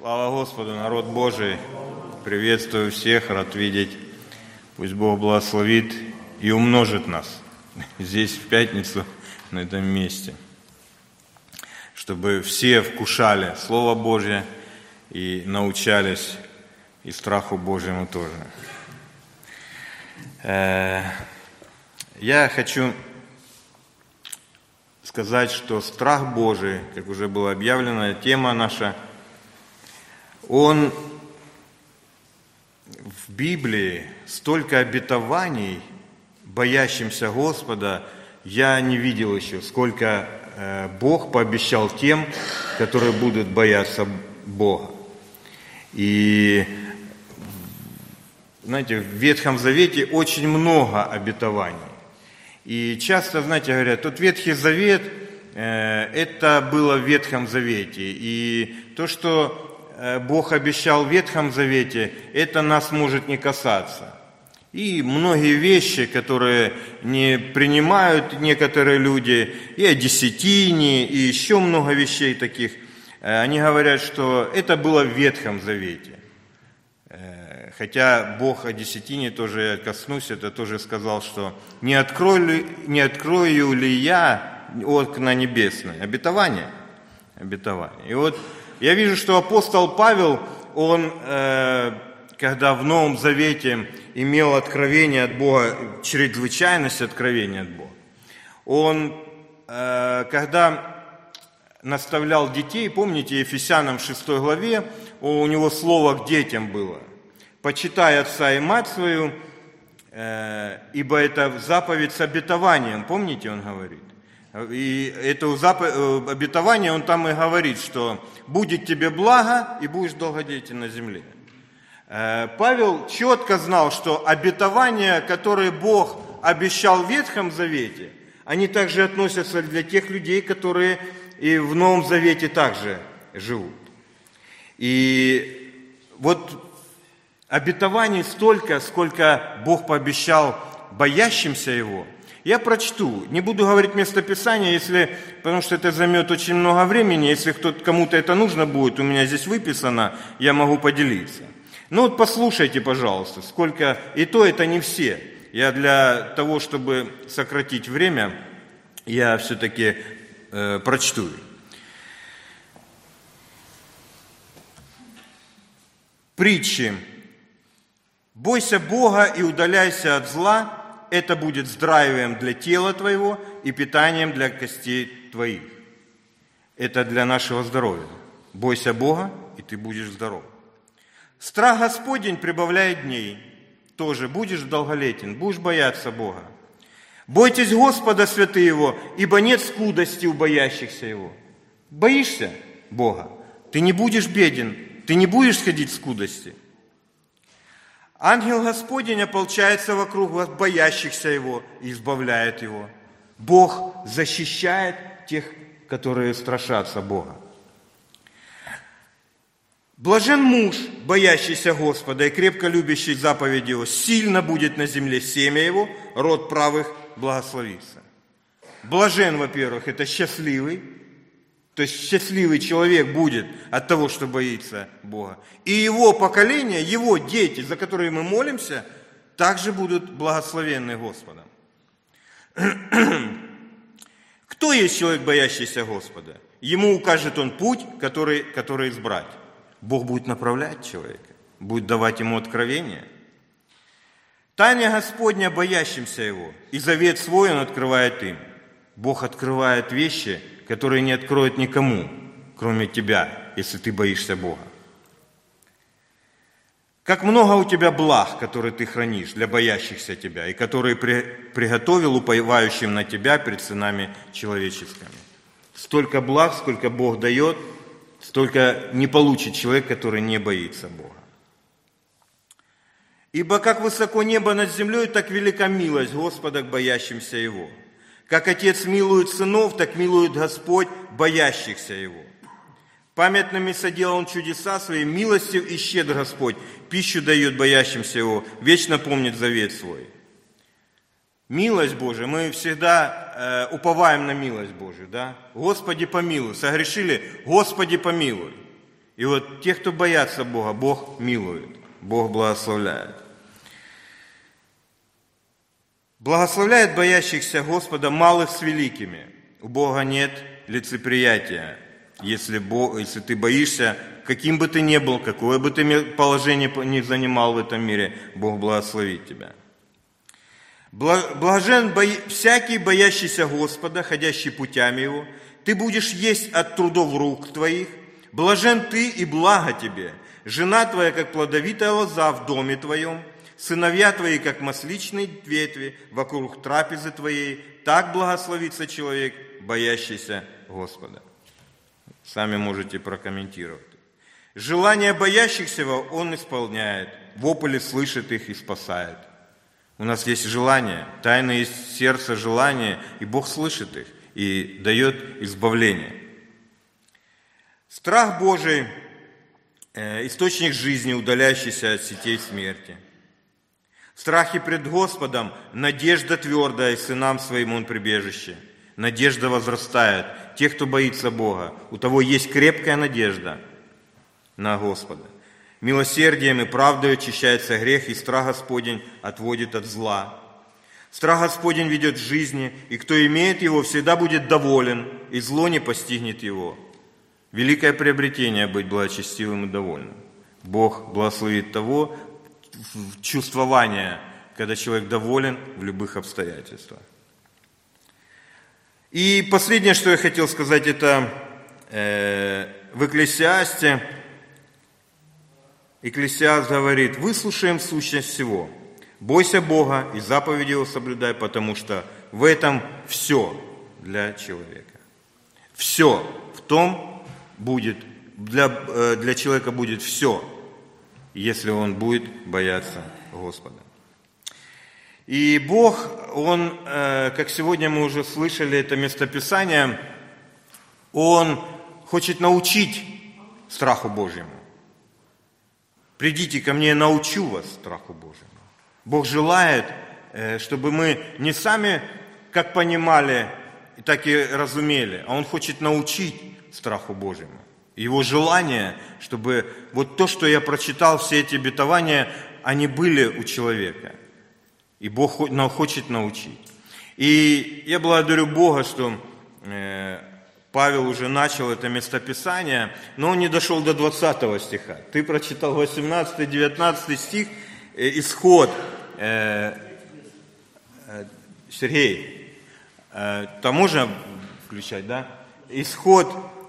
Слава Господу, народ Божий! Приветствую всех, рад видеть. Пусть Бог благословит и умножит нас здесь в пятницу, на этом месте, чтобы все вкушали Слово Божье и научались и страху Божьему тоже. Я хочу сказать, что страх Божий, как уже было объявлено, тема наша, он в Библии столько обетований боящимся Господа я не видел еще, сколько Бог пообещал тем, которые будут бояться Бога. И, знаете, в Ветхом Завете очень много обетований. И часто, знаете, говорят, тот Ветхий Завет, это было в Ветхом Завете. И то, что Бог обещал в Ветхом Завете, это нас может не касаться. И многие вещи, которые не принимают некоторые люди, и о десятине, и еще много вещей таких, они говорят, что это было в Ветхом Завете. Хотя Бог о десятине тоже я коснусь, это тоже сказал, что не открою ли я окна небесные? Обетование. И вот я вижу, что апостол Павел, он, когда в Новом Завете имел откровение от Бога, чрезвычайность откровения от Бога, он, когда наставлял детей, помните, Ефесянам 6 главе, у него слово к детям было: «Почитай отца и мать свою, ибо это заповедь с обетованием». Помните, он говорит? И это обетование, он там и говорит, что «будет тебе благо, и будешь долгодетелен на земле». Павел четко знал, что обетования, которые Бог обещал в Ветхом Завете, они также относятся для тех людей, которые и в Новом Завете также живут. И вот обетований столько, сколько Бог пообещал боящимся Его. Я прочту, не буду говорить местописание, потому что это займет очень много времени. Если кому-то это нужно будет, у меня здесь выписано, я могу поделиться. Ну вот послушайте, пожалуйста, сколько, и то это не все. Я для того, чтобы сократить время, я все-таки прочту. Притчи. «Бойся Бога и удаляйся от зла, это будет здравием для тела твоего и питанием для костей твоих». Это для нашего здоровья. Бойся Бога, и ты будешь здоров. «Страх Господень прибавляет дней». Тоже будешь долголетен, будешь бояться Бога. «Бойтесь Господа, святые Его, ибо нет скудости у боящихся Его». Боишься Бога, ты не будешь беден, ты не будешь ходить в скудости. «Ангел Господень ополчается вокруг боящихся Его и избавляет его». Бог защищает тех, которые страшатся Бога. «Блажен муж, боящийся Господа и крепко любящий заповеди Его, сильно будет на земле семя его, род правых благословится». Блажен, во-первых, это счастливый. То есть счастливый человек будет от того, что боится Бога. И его поколение, его дети, за которые мы молимся, также будут благословенны Господом. Кто есть человек, боящийся Господа? Ему укажет он путь, который избрать. Бог будет направлять человека, будет давать ему откровение. «Тайна Господня боящимся Его, и завет свой Он открывает им». Бог открывает вещи, которые не откроет никому, кроме тебя, если ты боишься Бога. «Как много у тебя благ, которые ты хранишь для боящихся тебя, и которые приготовил уповающим на тебя пред сынами человеческими». Столько благ, сколько Бог дает, столько не получит человек, который не боится Бога. «Ибо как высоко небо над землей, так велика милость Господа к боящимся Его. Как Отец милует сынов, так милует Господь боящихся Его. Памятными соделал Он чудеса свои, милостив и щедр Господь, пищу дает боящимся Его, вечно помнит завет свой». Милость Божия, мы всегда уповаем на милость Божию, да? Господи, помилуй. Согрешили, Господи, помилуй. И вот те, кто боятся Бога, Бог милует, Бог благословляет. Благословляет боящихся Господа малых с великими. У Бога нет лицеприятия. Если ты боишься, каким бы ты ни был, какое бы ты положение ни занимал в этом мире, Бог благословит тебя. Блажен всякий, боящийся Господа, ходящий путями Его. Ты будешь есть от трудов рук твоих. Блажен ты и благо тебе. Жена твоя, как плодовитая лоза в доме твоем. Сыновья твои, как масличные ветви вокруг трапезы твоей. Так благословится человек, боящийся Господа. Сами можете прокомментировать. Желания боящихся Его Он исполняет. Вопли слышит их и спасает. У нас есть желание, тайны есть сердце желания, и Бог слышит их и дает избавление. Страх Божий – источник жизни, удаляющийся от сетей смерти. В страхе пред Господом надежда твердая, и сынам своим Он прибежище. Надежда возрастает. Те, кто боится Бога, у того есть крепкая надежда на Господа. Милосердием и правдой очищается грех, и страх Господень отводит от зла. Страх Господень ведет к жизни, и кто имеет его, всегда будет доволен, и зло не постигнет его. Великое приобретение быть благочестивым и довольным. Бог благословит того чувствования, когда человек доволен в любых обстоятельствах. И последнее, что я хотел сказать, это в Экклесиасте. Экклесиаст говорит: выслушаем сущность всего. Бойся Бога и заповеди Его соблюдай, потому что в этом все для человека. Все в том будет, для человека будет все, если он будет бояться Господа. И Бог, Он, как сегодня мы уже слышали это местописание, Он хочет научить страху Божьему. Придите ко мне, я научу вас страху Божьему. Бог желает, чтобы мы не сами как понимали, так и разумели, а Он хочет научить страху Божьему. Его желание, чтобы вот то, что я прочитал, все эти обетования, они были у человека. И Бог хочет научить. И я благодарю Бога, что Павел уже начал это местописание, но он не дошел до 20 стиха. Ты прочитал 18-19 стих, исход. Сергей, там можно включать, да? Исход,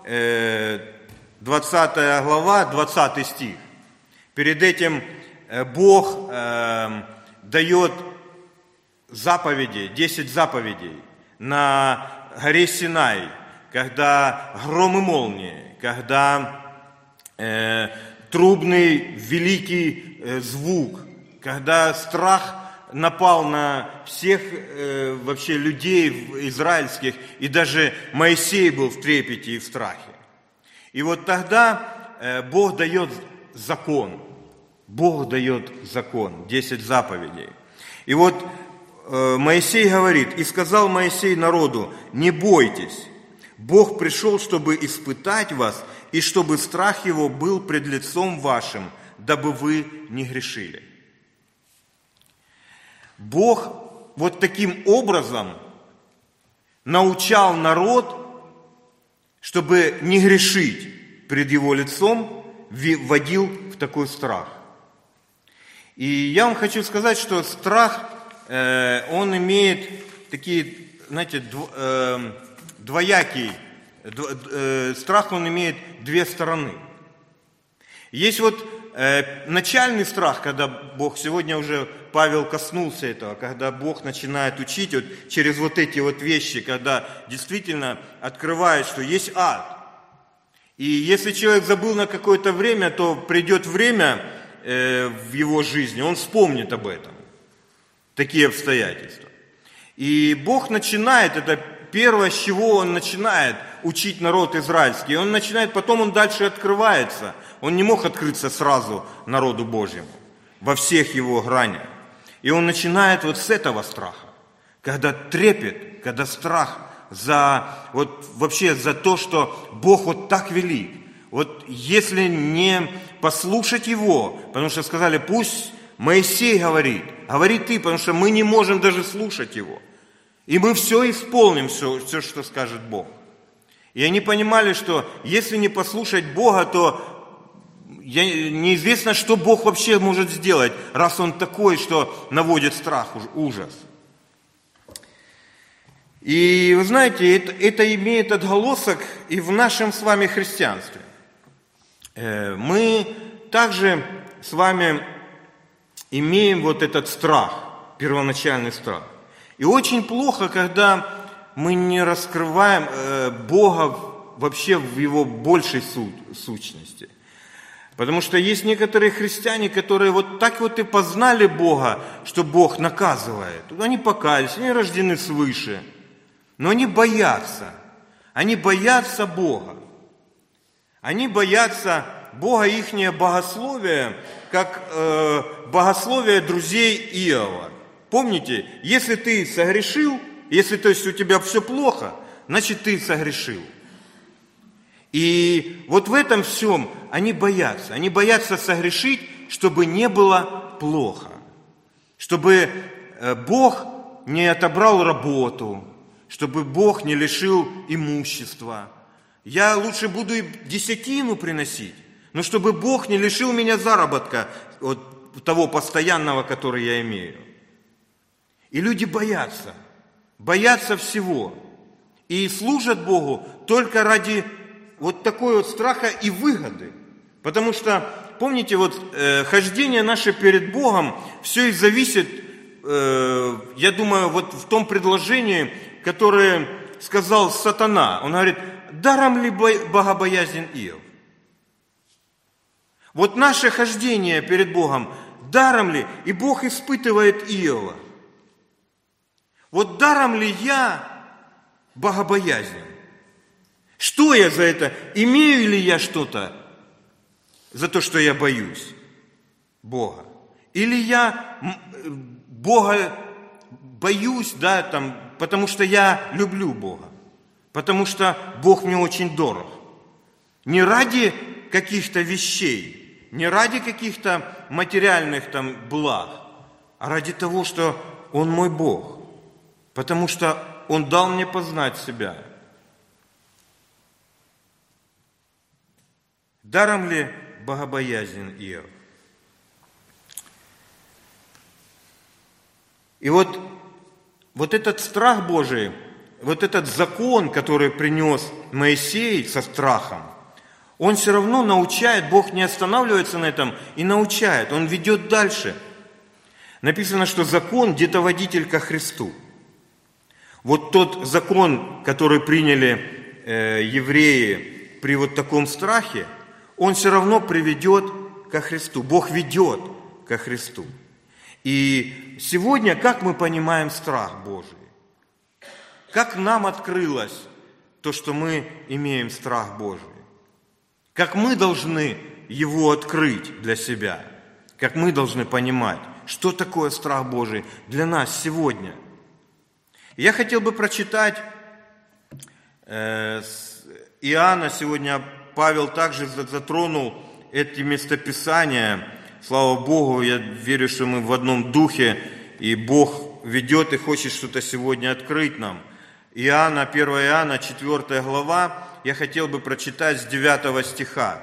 20 глава, 20 стих. Перед этим Бог дает заповеди, 10 заповедей на горе Синай, когда гром и молнии, когда трубный великий звук, когда страх напал на всех вообще людей израильских, и даже Моисей был в трепете и в страхе. И вот тогда Бог дает закон. Бог дает закон, 10 заповедей. И вот Моисей говорит: «И сказал Моисей народу: не бойтесь, Бог пришел, чтобы испытать вас, и чтобы страх Его был пред лицом вашим, дабы вы не грешили». Бог вот таким образом научал народ, чтобы не грешить пред Его лицом, вводил в такой страх. И я вам хочу сказать, что страх, он имеет такие, знаете, двоякий, страх он имеет две стороны. Есть вот начальный страх, когда Бог, сегодня уже Павел коснулся этого, когда Бог начинает учить вот через вот эти вот вещи, когда действительно открывает, что есть ад. И если человек забыл на какое-то время, то придет время в его жизни, он вспомнит об этом. Такие обстоятельства. И Бог начинает, это первое, с чего Он начинает учить народ израильский. Он начинает, потом он дальше открывается. Он не мог открыться сразу народу Божьему во всех его гранях. И он начинает вот с этого страха. Когда трепет, когда страх за, вот вообще за то, что Бог вот так велик. Вот если не послушать его, потому что сказали, пусть Моисей говорит, говори ты, потому что мы не можем даже слушать его. И мы все исполним, все, что скажет Бог. И они понимали, что если не послушать Бога, то неизвестно, что Бог вообще может сделать, раз Он такой, что наводит страх, ужас. И вы знаете, это имеет отголосок и в нашем с вами христианстве. Мы также с вами имеем вот этот страх, первоначальный страх. И очень плохо, когда мы не раскрываем Бога вообще в Его большей сущности. Потому что есть некоторые христиане, которые вот так вот и познали Бога, что Бог наказывает. Они покаялись, они рождены свыше. Но они боятся Бога. Они боятся Бога, ихнее богословие, как богословие друзей Иова. Помните, если ты согрешил, если то есть у тебя все плохо, значит ты согрешил. И вот в этом всем они боятся согрешить, чтобы не было плохо, чтобы Бог не отобрал работу, чтобы Бог не лишил имущества. Я лучше буду и десятину приносить, но чтобы Бог не лишил меня заработка, вот того постоянного, который я имею. И люди боятся всего. И служат Богу только ради вот такой вот страха и выгоды. Потому что, помните, вот хождение наше перед Богом, все и зависит, я думаю, вот в том предложении, которое сказал сатана. Он говорит, даром ли богобоязнен Иов? Вот наше хождение перед Богом, даром ли? И Бог испытывает Иова. Вот даром ли я богобоязнен? Что я за это? Имею ли я что-то за то, что я боюсь Бога? Или я Бога боюсь, да, там, потому что я люблю Бога, потому что Бог мне очень дорог. Не ради каких-то вещей, не ради каких-то материальных там благ, а ради того, что Он мой Бог, потому что Он дал мне познать себя. Даром ли богобоязнен Иов? И вот этот страх Божий, вот этот закон, который принес Моисей со страхом, он все равно научает, Бог не останавливается на этом и научает, Он ведет дальше. Написано, что закон – детоводитель ко Христу. Вот тот закон, который приняли евреи при вот таком страхе, он все равно приведет ко Христу. Бог ведет ко Христу. И сегодня, как мы понимаем страх Божий? Как нам открылось то, что мы имеем страх Божий? Как мы должны его открыть для себя? Как мы должны понимать, что такое страх Божий для нас сегодня? Я хотел бы прочитать Иоанна. Сегодня Павел также затронул эти местописания. Слава Богу, я верю, что мы в одном духе, и Бог ведет и хочет что-то сегодня открыть нам. Иоанна, 1 Иоанна, 4 глава, я хотел бы прочитать с 9 стиха.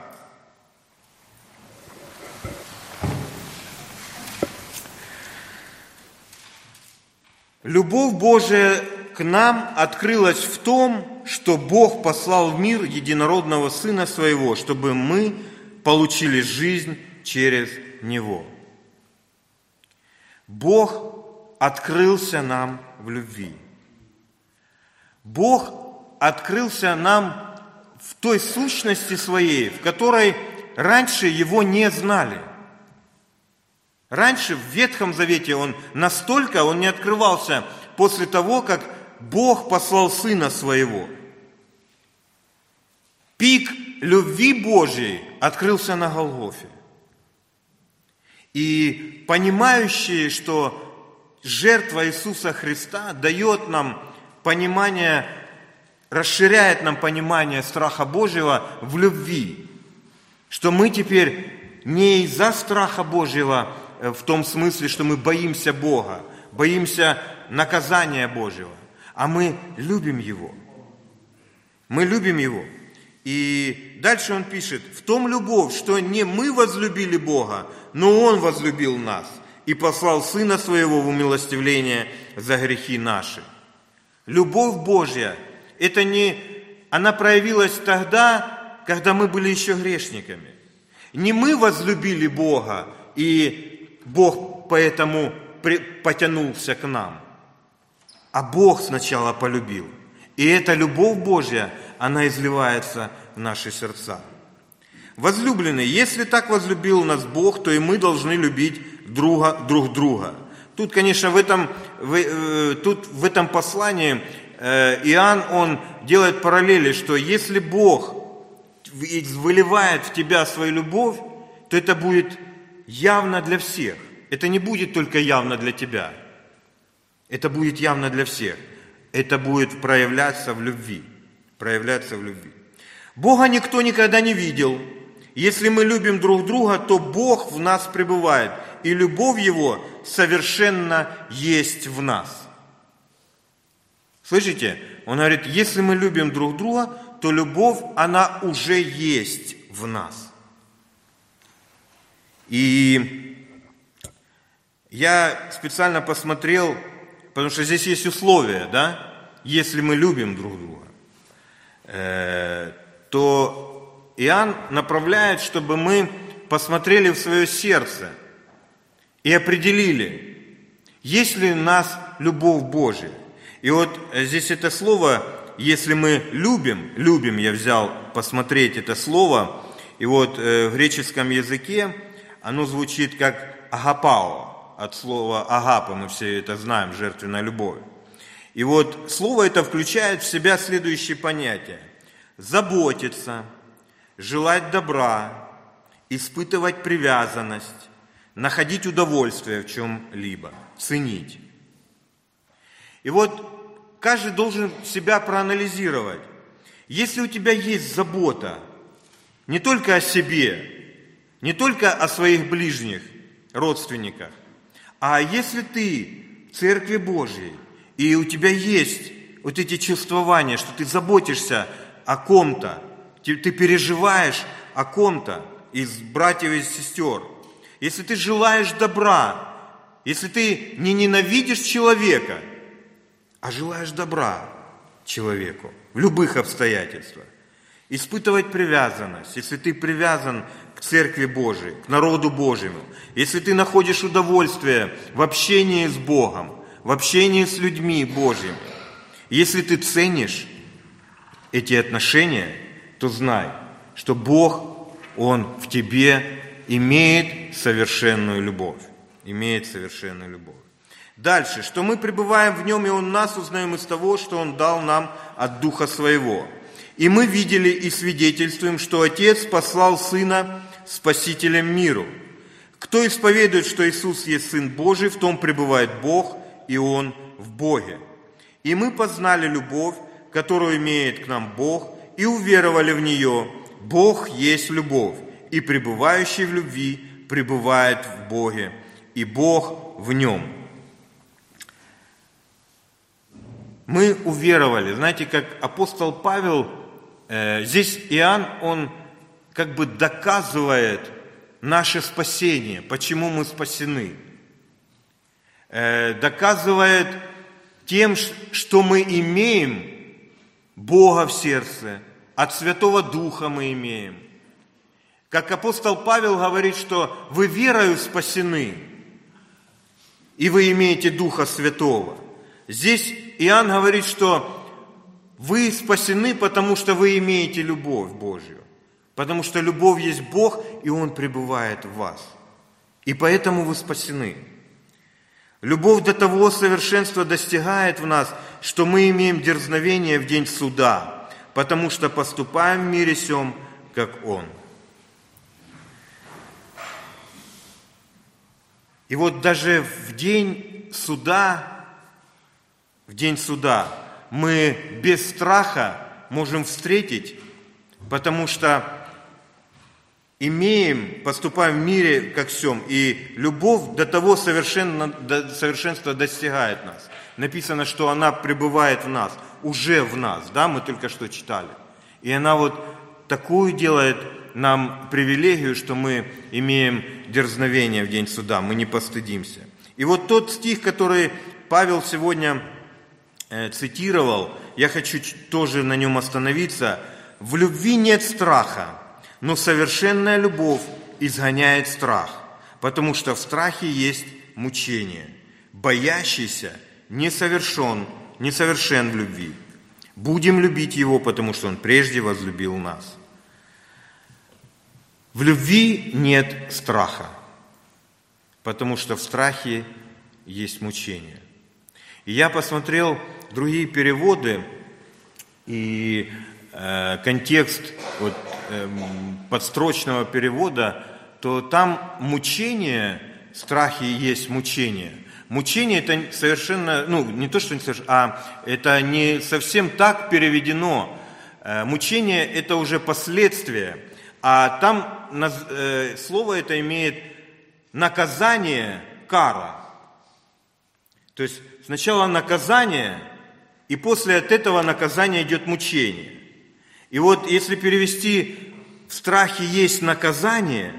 «Любовь Божия к нам открылась в том, что Бог послал в мир единородного Сына Своего, чтобы мы получили жизнь через Него». Бог открылся нам в любви. Бог открылся нам в той сущности Своей, в которой раньше Его не знали. Раньше в Ветхом Завете Он не открывался после того, как Бог послал Сына Своего. Пик любви Божьей открылся на Голгофе. И понимающие, что жертва Иисуса Христа дает нам понимание, расширяет нам понимание страха Божьего в любви. Что мы теперь не из-за страха Божьего, в том смысле, что мы боимся Бога, боимся наказания Божьего, а мы любим Его. Мы любим Его. И дальше он пишет: в том любовь, что не мы возлюбили Бога, но Он возлюбил нас и послал Сына Своего в умилостивление за грехи наши. Любовь Божья, она проявилась тогда, когда мы были еще грешниками. Не мы возлюбили Бога, и Бог поэтому потянулся к нам, а Бог сначала полюбил. И эта любовь Божья, она изливается в наши сердца. Возлюбленные, если так возлюбил нас Бог, то и мы должны любить друг друга. Тут, конечно, в этом послании Иоанн, он делает параллели, что если Бог выливает в тебя свою любовь, то это будет явно для всех. Это не будет только явно для тебя. Это будет явно для всех. Это будет проявляться в любви. Бога никто никогда не видел. Если мы любим друг друга, то Бог в нас пребывает, и любовь Его совершенно есть в нас. Слышите? Он говорит, если мы любим друг друга, то любовь, она уже есть в нас. И я специально посмотрел, потому что здесь есть условия, да? Если мы любим друг друга, то Иоанн направляет, чтобы мы посмотрели в свое сердце и определили, есть ли у нас любовь Божия. И вот здесь это слово, если мы любим, я взял посмотреть это слово, и вот в греческом языке оно звучит как агапао, от слова агапа, мы все это знаем, жертвенная любовь. И вот слово это включает в себя следующие понятия: заботиться, желать добра, испытывать привязанность, находить удовольствие в чем-либо, ценить. И вот каждый должен себя проанализировать. Если у тебя есть забота не только о себе, не только о своих ближних, родственниках, а если ты в Церкви Божьей, и у тебя есть вот эти чувствования, что ты заботишься о ком-то, ты переживаешь о ком-то из братьев и сестер, если ты желаешь добра, если ты не ненавидишь человека, а желаешь добра человеку в любых обстоятельствах, испытывать привязанность, если ты привязан к Церкви Божией, к народу Божьему, если ты находишь удовольствие в общении с Богом, в общении с людьми Божьими, если ты ценишь эти отношения, то знай, что Бог, Он в тебе имеет совершенную любовь. Дальше, что мы пребываем в Нем, и Он нас, узнаем из того, что Он дал нам от Духа Своего. И мы видели и свидетельствуем, что Отец послал Сына Спасителем миру. Кто исповедует, что Иисус есть Сын Божий, в том пребывает Бог, и Он в Боге. И мы познали любовь, которую имеет к нам Бог, и уверовали в нее. Бог есть любовь, и пребывающий в любви пребывает в Боге, и Бог в нем. Мы уверовали. Знаете, как апостол Павел, здесь Иоанн, он как бы доказывает наше спасение, почему мы спасены. Доказывает тем, что мы имеем Бога в сердце, от Святого Духа мы имеем. Как апостол Павел говорит, что вы верою спасены, и вы имеете Духа Святого. Здесь Иоанн говорит, что вы спасены, потому что вы имеете любовь Божью. Потому что любовь есть Бог, и Он пребывает в вас. И поэтому вы спасены. Любовь до того совершенства достигает в нас, что мы имеем дерзновение в день суда, потому что поступаем в мире сем, как Он. И вот даже в день суда мы без страха можем встретить, потому что поступаем в мире как всем, и любовь до того совершенства достигает нас. Написано, что она пребывает в нас, уже в нас, да, мы только что читали. И она вот такую делает нам привилегию, что мы имеем дерзновение в день суда, мы не постыдимся. И вот тот стих, который Павел сегодня цитировал, я хочу тоже на нем остановиться. «В любви нет страха, но совершенная любовь изгоняет страх, потому что в страхе есть мучение. Боящийся несовершен в любви. Будем любить его, потому что он прежде возлюбил нас». В любви нет страха, потому что в страхе есть мучение. И я посмотрел другие переводы, и контекст подстрочного перевода, то там мучение, страхи есть мучение. Мучение это совершенно, не то, что не совершенно, это не совсем так переведено. Мучение это уже последствия, а там слово это имеет наказание, кара. То есть сначала наказание, и после от этого наказания идет мучение. И вот если перевести «в страхе есть наказание»,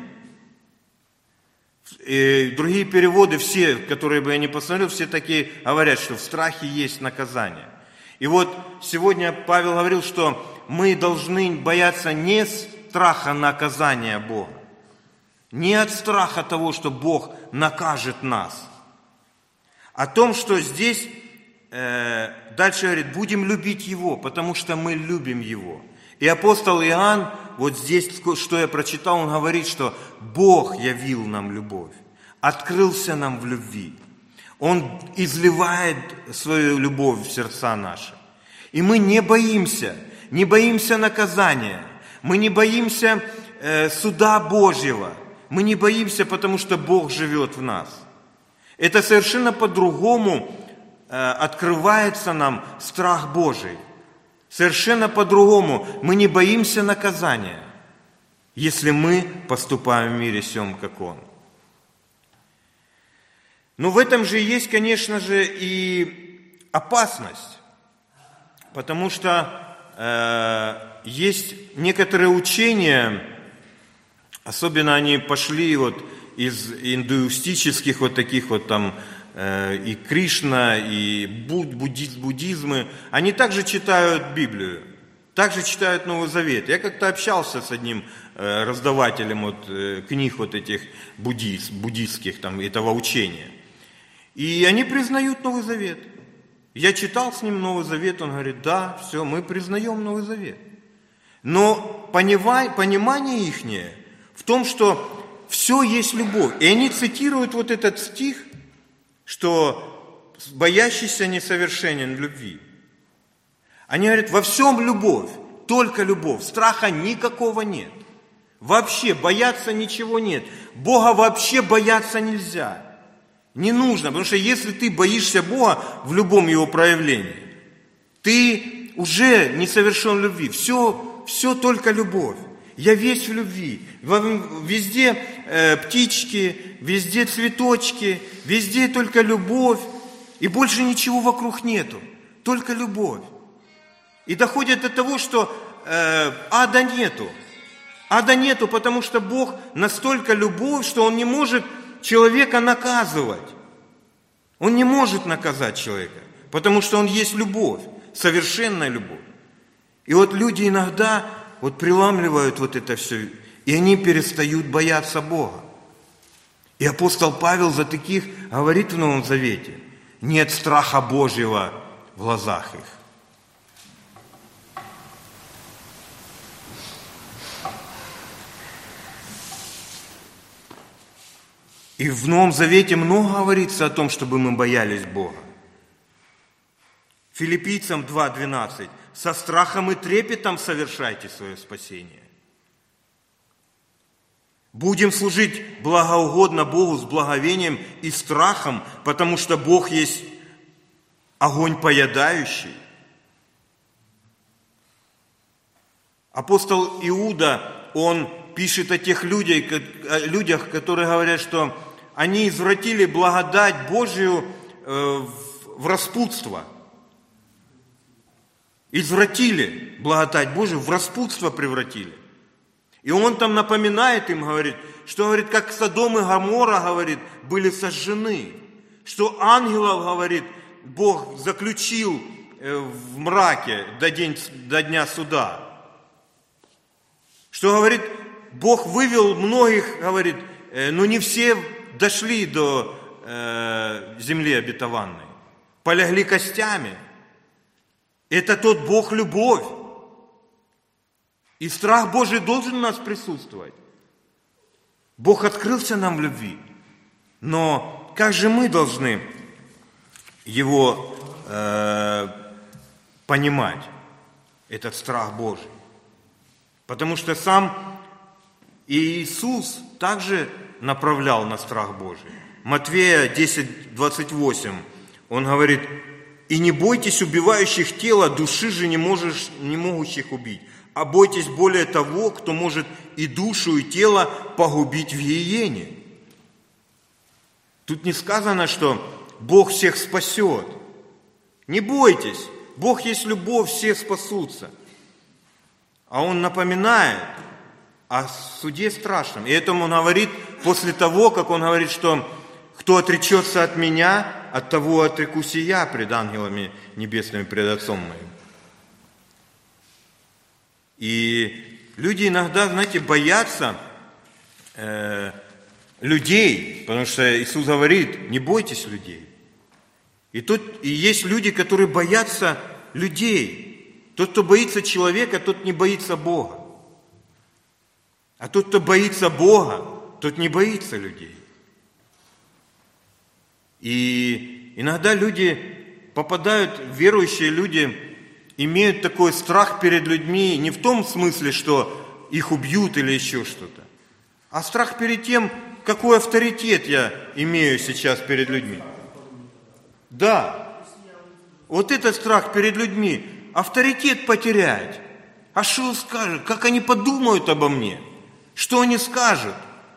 и другие переводы, все, которые бы я не посмотрел, все такие говорят, что в страхе есть наказание. И вот сегодня Павел говорил, что мы должны бояться не страха наказания Бога, не от страха того, что Бог накажет нас, о том, что здесь дальше говорит, будем любить Его, потому что мы любим Его. И апостол Иоанн, вот здесь, что я прочитал, он говорит, что Бог явил нам любовь, открылся нам в любви. Он изливает свою любовь в сердца наши. И мы не боимся наказания, мы не боимся суда Божьего, мы не боимся, потому что Бог живет в нас. Это совершенно по-другому открывается нам страх Божий. Совершенно по-другому. Мы не боимся наказания, если мы поступаем в мире сем, как Он. Но в этом же есть, конечно же, и опасность, потому что есть некоторые учения, особенно они пошли вот из индуистических вот таких вот там, и Кришна, и буддизмы, они также читают Библию, также читают Новый Завет. Я как-то общался с одним раздавателем вот книг вот этих буддистских, там, этого учения. И они признают Новый Завет. Я читал с ним Новый Завет, он говорит, да, все, мы признаем Новый Завет. Но понимание ихнее в том, что все есть любовь. И они цитируют вот этот стих, что боящийся несовершенен в любви. Они говорят, во всем любовь, только любовь, страха никакого нет. Вообще бояться ничего нет. Бога вообще бояться нельзя. Не нужно, потому что если ты боишься Бога в любом Его проявлении, ты уже не совершен в любви. Все только любовь. Я весь в любви. Везде птички, везде цветочки, везде только любовь. И больше ничего вокруг нету. Только любовь. И доходит до того, что ада нету. Ада нету, потому что Бог настолько любовь, что Он не может человека наказывать. Он не может наказать человека, потому что Он есть любовь, совершенная любовь. И вот люди иногда вот приламливают вот это все, и они перестают бояться Бога. И апостол Павел за таких говорит в Новом Завете, нет страха Божьего в глазах их. И в Новом Завете много говорится о том, чтобы мы боялись Бога. Филиппийцам 2:12. Со страхом и трепетом совершайте свое спасение. Будем служить благоугодно Богу с благовением и страхом, потому что Бог есть огонь поедающий. Апостол Иуда, он пишет о тех людях, которые говорят, что они извратили благодать Божию в распутство. Извратили благодать Божию, в распутство превратили. И он там напоминает им, говорит, что, говорит, как Содом и Гоморра, говорит, были сожжены. Что ангелов, говорит, Бог заключил в мраке до дня суда. Что, говорит, Бог вывел многих, говорит, но не все дошли до земли обетованной. Полягли костями. Это тот Бог любовь. И страх Божий должен у нас присутствовать. Бог открылся нам в любви. Но как же мы должны его понимать, этот страх Божий? Потому что сам Иисус также направлял на страх Божий. Матвея 10:28, он говорит: «И не бойтесь убивающих тело, души же не могущих убить, а бойтесь более того, кто может и душу, и тело погубить в гиене». Тут не сказано, что Бог всех спасет. Не бойтесь, Бог есть любовь, все спасутся. А Он напоминает о суде страшном. И этому Он говорит после того, как Он говорит, что кто отречется от Меня, от того отрекусь и я пред ангелами небесными, пред Отцом Моим. И люди иногда, знаете, боятся людей, потому что Иисус говорит: не бойтесь людей. И есть люди, которые боятся людей. Тот, кто боится человека, тот не боится Бога. А тот, кто боится Бога, тот не боится людей. И иногда люди попадают, верующие люди, имеют такой страх перед людьми не в том смысле, что их убьют или еще что-то, а страх перед тем, какой авторитет я имею сейчас перед людьми. Да, вот этот страх перед людьми, авторитет потерять. А что скажут? Как они подумают обо мне? Что они скажут?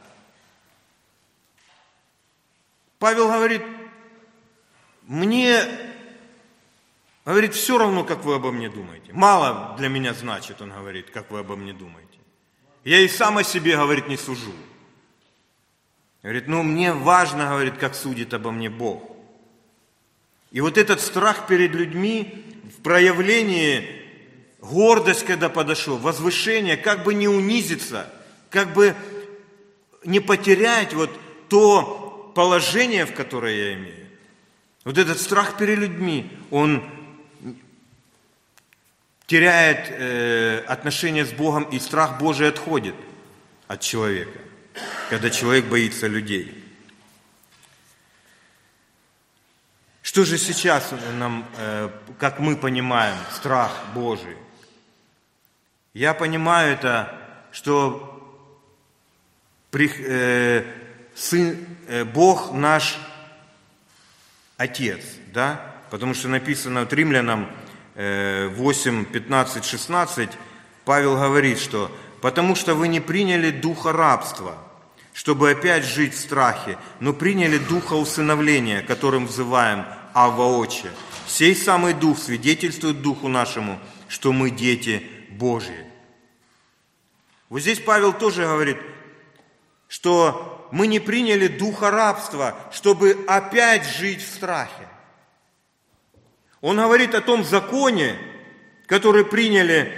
Павел говорит: мне, говорит, все равно, как вы обо мне думаете. Мало для меня значит, он говорит, как вы обо мне думаете. Я и сам о себе, говорит, не сужу. Говорит, мне важно, говорит, как судит обо мне Бог. И вот этот страх перед людьми в проявлении, гордость, когда подошел, возвышение, как бы не унизиться, как бы не потерять вот то положение, в которое я имею. Вот этот страх перед людьми, он теряет отношение с Богом, и страх Божий отходит от человека, когда человек боится людей. Что же сейчас нам, как мы понимаем, страх Божий? Я понимаю это, что Бог наш Отец, да? Потому что написано в Римлянам 8, 15, 16, Павел говорит, что «потому что вы не приняли духа рабства, чтобы опять жить в страхе, но приняли духа усыновления, которым взываем Авва Отче. Сей самый дух свидетельствует духу нашему, что мы дети Божьи». Вот здесь Павел тоже говорит, что мы не приняли духа рабства, чтобы опять жить в страхе. Он говорит о том законе, который приняли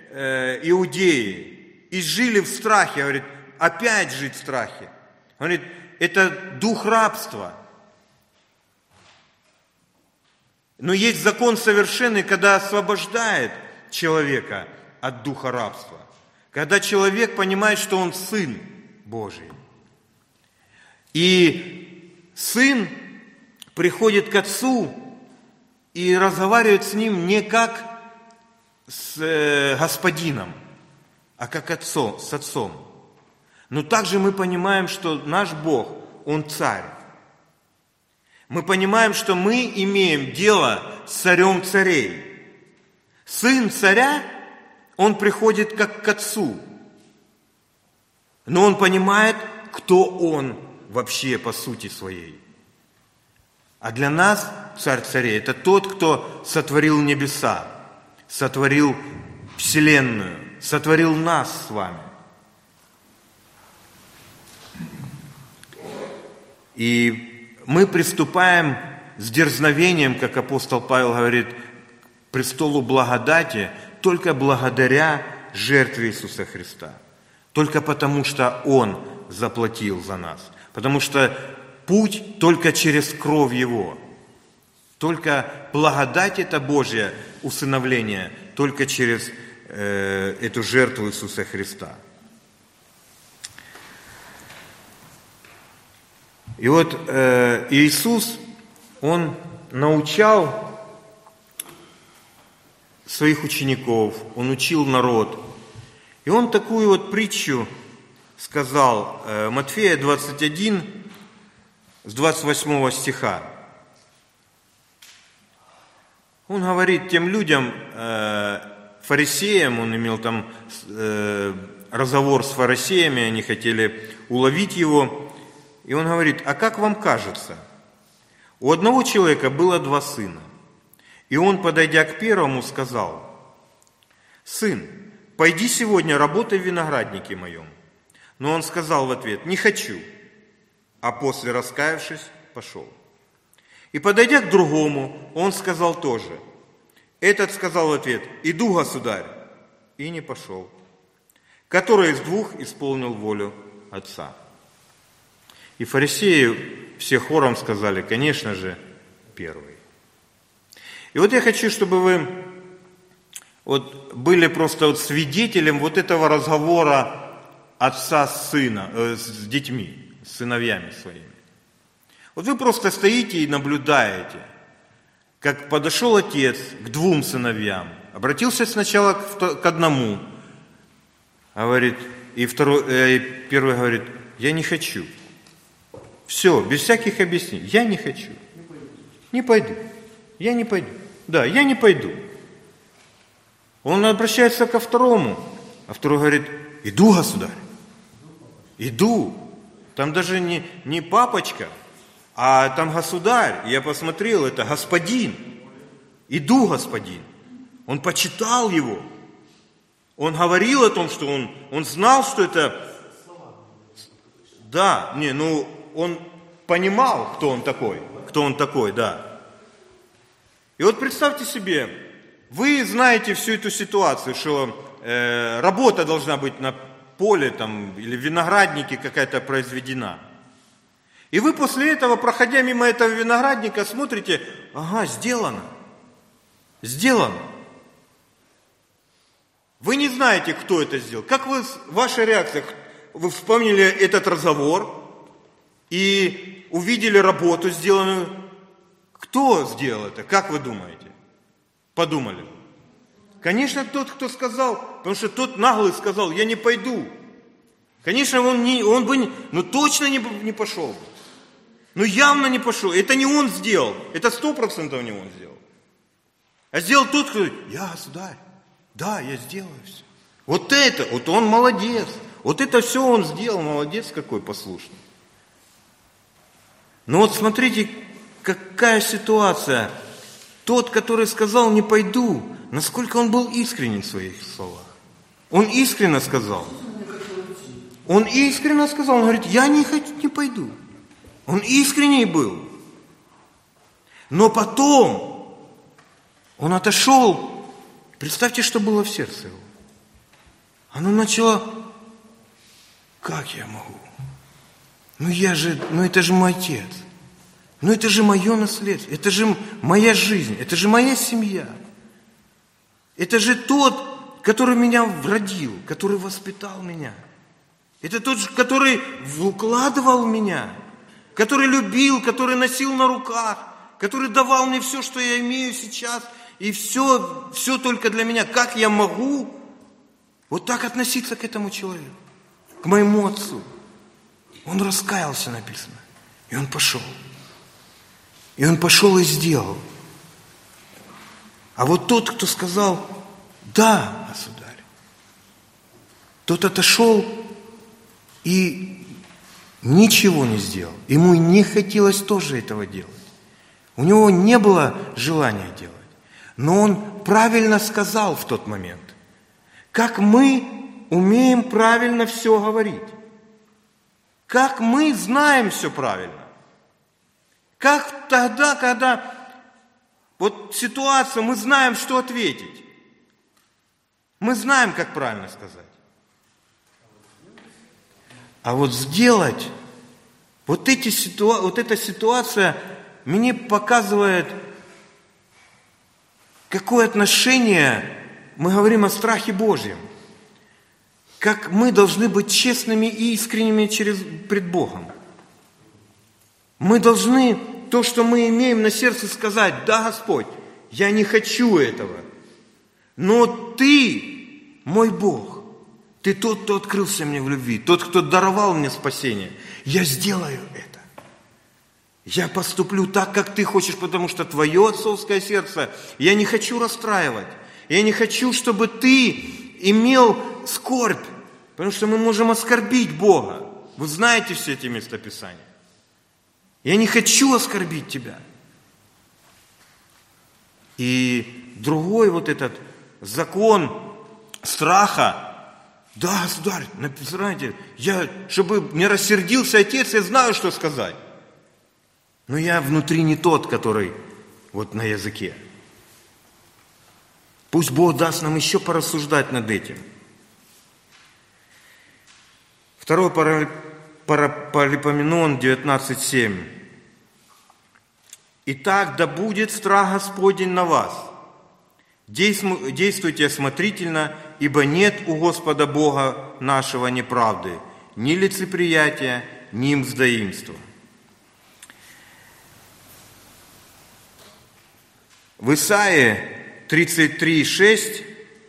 иудеи и жили в страхе. Говорит, опять жить в страхе. Говорит, это дух рабства. Но есть закон совершенный, когда освобождает человека от духа рабства. Когда человек понимает, что он сын Божий. И сын приходит к отцу и разговаривает с ним не как с господином, а как с отцом. Но также мы понимаем, что наш Бог, Он царь. Мы понимаем, что мы имеем дело с царем царей. Сын царя, он приходит как к отцу. Но он понимает, кто он вообще по сути своей. А для нас Царь царей – это тот, кто сотворил небеса, сотворил вселенную, сотворил нас с вами. И мы приступаем с дерзновением, как апостол Павел говорит, к престолу благодати только благодаря жертве Иисуса Христа. Только потому, что Он заплатил за нас. Потому что путь только через кровь Его. Только благодать это Божье усыновление, только через эту жертву Иисуса Христа. И вот Иисус, Он научал своих учеников, Он учил народ. И Он такую вот притчу сказал, Матфея 21, с 28 стиха. Он говорит тем людям, фарисеям, он имел там разговор с фарисеями, они хотели уловить его. И он говорит, а как вам кажется, у одного человека было 2 сына, и он, подойдя к первому, сказал, «Сын, пойди сегодня работай в винограднике моем». Но он сказал в ответ, «Не хочу», а после, раскаявшись, пошел. И, подойдя к другому, он сказал тоже. Этот сказал в ответ, «Иду, государь», и не пошел. Который из 2 исполнил волю отца? И фарисеи все хором сказали, конечно же, первый. И вот я хочу, чтобы вы вот были просто вот свидетелем вот этого разговора отца с с детьми, с сыновьями своими. Вот вы просто стоите и наблюдаете, как подошел отец к 2 сыновьям, обратился сначала к одному, говорит, и первый говорит, я не хочу. Все, без всяких объяснений, я не хочу. Не пойду. Я не пойду. Да, я не пойду. Он обращается ко второму, а второй говорит, иду, государь. Иду. Там даже не папочка, а там государь. Я посмотрел, это господин. Иду, господин. Он почитал его. Он говорил о том, что он знал, что это... Да, он понимал, кто он такой, да. И вот представьте себе, вы знаете всю эту ситуацию, что работа должна быть на поле там, или в винограднике какая-то произведена. И вы после этого, проходя мимо этого виноградника, смотрите, ага, сделано. Сделано. Вы не знаете, кто это сделал. Как ваша реакция? Вы вспомнили этот разговор и увидели работу сделанную. Кто сделал это? Как вы думаете? Подумали. Конечно, тот, кто сказал, потому что тот наглый сказал, я не пойду. Конечно, он бы точно не пошел бы. Явно не пошел. Это не он сделал. Это 100% не он сделал. А сделал тот, кто говорит, я государь. Да, я сделаю все. Вот он молодец. Вот это все он сделал, молодец какой послушный. Но вот смотрите, какая ситуация. Тот, который сказал «не пойду», насколько он был искренен в своих словах. Он искренне сказал. Он искренне сказал, он говорит, я не пойду. Он искренний был. Но потом он отошел. Представьте, что было в сердце его. Оно начало, как я могу? Это же мой отец. Это же мое наследство. Это же моя жизнь. Это же моя семья. Это же тот, который меня родил, который воспитал меня. Это тот, который укладывал меня, который любил, который носил на руках, который давал мне все, что я имею сейчас, и все только для меня. Как я могу вот так относиться к этому человеку, к моему отцу? Он раскаялся, написано, и он пошел. И он пошел и сделал. А вот тот, кто сказал, да, государь, тот отошел и ничего не сделал. Ему не хотелось тоже этого делать. У него не было желания делать. Но он правильно сказал в тот момент. Как мы умеем правильно все говорить? Как мы знаем все правильно? Как тогда, когда вот ситуация, мы знаем, что ответить. Мы знаем, как правильно сказать. А вот сделать, вот эта ситуация мне показывает, какое отношение мы говорим о страхе Божьем. Как мы должны быть честными и искренними пред Богом. Мы должны то, что мы имеем на сердце, сказать: да, Господь, я не хочу этого. Но Ты мой Бог. Ты тот, кто открылся мне в любви, тот, кто даровал мне спасение. Я сделаю это. Я поступлю так, как Ты хочешь, потому что Твое отцовское сердце я не хочу расстраивать. Я не хочу, чтобы Ты имел скорбь, потому что мы можем оскорбить Бога. Вы знаете все эти местописания. Я не хочу оскорбить Тебя. И другой вот этот закон страха. Да, государь, знаете, чтобы не рассердился отец, я знаю, что сказать. Но я внутри не тот, который вот на языке. Пусть Бог даст нам еще порассуждать над этим. 2 Паралипоменон 19:7. Итак, да будет страх Господень на вас. Действуйте осмотрительно, ибо нет у Господа Бога нашего неправды, ни лицеприятия, ни мздоимства. В Исаии 33:6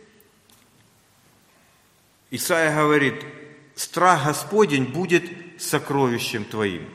Исаия говорит: страх Господень будет сокровищем твоим.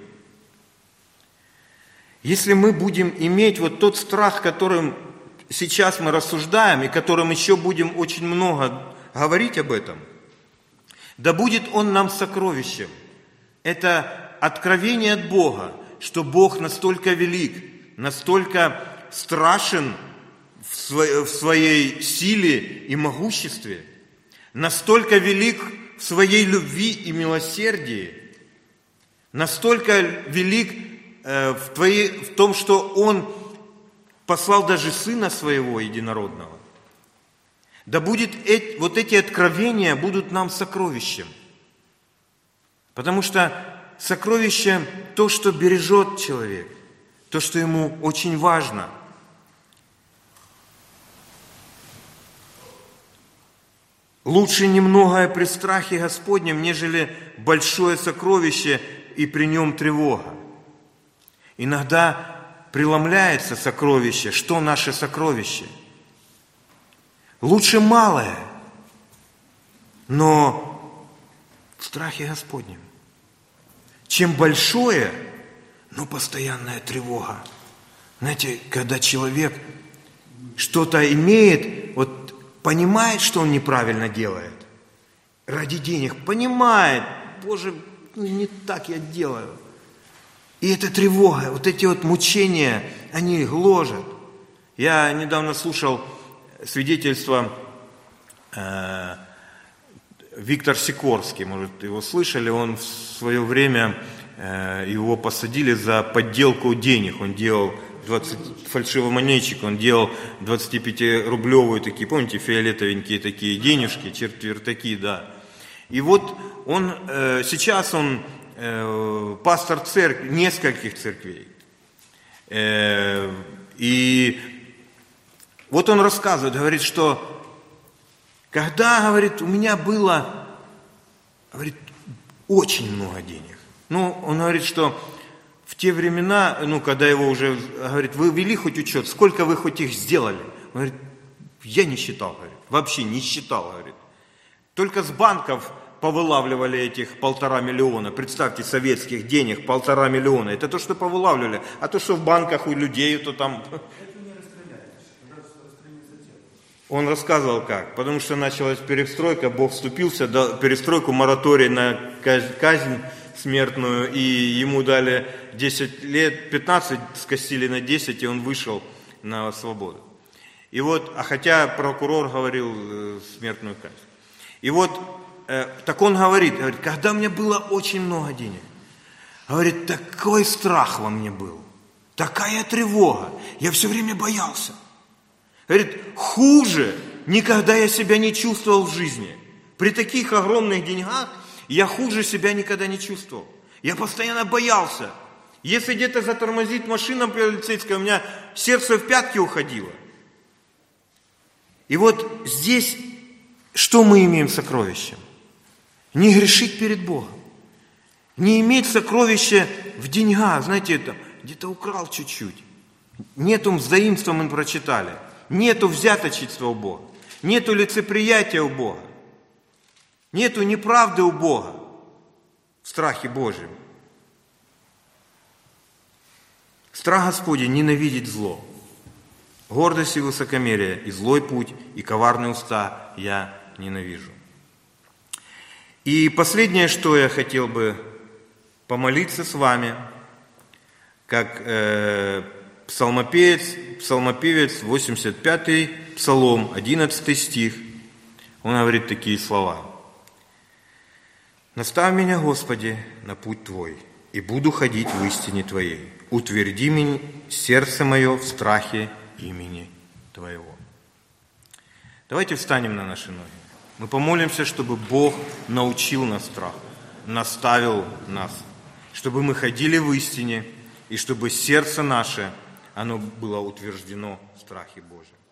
Если мы будем иметь вот тот страх, которым сейчас мы рассуждаем, и которым еще будем очень много говорить об этом, да будет он нам сокровищем. Это откровение от Бога, что Бог настолько велик, настолько страшен в своей силе и могуществе, настолько велик в своей любви и милосердии, настолько велик в том, что Он послал даже Сына Своего Единородного. Да будет вот эти откровения будут нам сокровищем. Потому что сокровище – то, что бережет человек, то, что ему очень важно. Лучше немногое при страхе Господнем, нежели большое сокровище и при нем тревога. Иногда преломляется сокровище. Что наше сокровище? Лучше малое, но в страхе Господнем, чем большое, но постоянная тревога. Знаете, когда человек что-то имеет, вот понимает, что он неправильно делает, ради денег, понимает: Боже, не так я делаю. И эта тревога, вот эти вот мучения, они гложат. Я недавно слушал свидетельство Виктор Сикорский, может, его слышали, он в свое время, его посадили за подделку денег, он делал фальшивомонетчик, он делал 25-рублевые такие, помните, фиолетовенькие такие денежки, четвертаки, да. И вот он, сейчас он пастор церкви, нескольких церквей. И вот он рассказывает, говорит, что когда, говорит, у меня было, говорит, очень много денег. Ну, он говорит, что в те времена, когда его уже, говорит, вы вели хоть учет, сколько вы хоть их сделали? Он говорит, я не считал, говорит, вообще не считал, говорит. Только с банков повылавливали этих 1,5 миллиона. Представьте, советских денег 1,5 миллиона. Это то, что повылавливали. А то, что в банках у людей, то там... Он рассказывал как. Потому что началась перестройка, Бог вступился, дал перестройку, мораторий на казнь смертную, и ему дали 10 лет, 15 скостили на 10, и он вышел на свободу. И вот, а хотя прокурор говорил смертную казнь. И вот, так он говорит, когда у меня было очень много денег, говорит, такой страх во мне был, такая тревога, я все время боялся. Говорит, хуже никогда я себя не чувствовал в жизни. При таких огромных деньгах я хуже себя никогда не чувствовал. Я постоянно боялся. Если где-то затормозит машина полицейская, у меня сердце в пятки уходило. И вот здесь, что мы имеем сокровищем? Не грешить перед Богом. Не иметь сокровища в деньгах. Знаете, это где-то украл чуть-чуть. Нету взаимства, мы прочитали. Нету взяточничества у Бога. Нету лицеприятия у Бога. Нету неправды у Бога в страхе Божьем. Страх Господень ненавидит зло. Гордость и высокомерие, и злой путь, и коварные уста я ненавижу. И последнее, что я хотел бы помолиться с вами, как псалмопевец, 85-й псалом, 11 стих, он говорит такие слова. «Наставь меня, Господи, на путь Твой, и буду ходить в истине Твоей. Утверди меня, сердце мое в страхе имени Твоего». Давайте встанем на наши ноги. Мы помолимся, чтобы Бог научил нас страху, наставил нас, чтобы мы ходили в истине, и чтобы сердце наше, оно было утверждено в страхе Божьем.